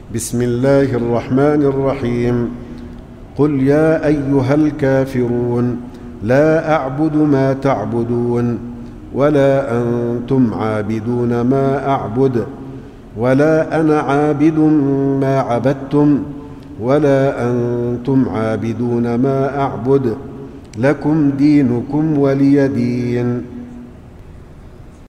بسم الله الرحمن الرحيم. قل يا أيها الكافرون لا أعبد ما تعبدون ولا أنتم عابدون ما أعبد ولا أنا عابد ما عبدتم ولا أنتم عابدون ما أعبد لكم دينكم ولي دين.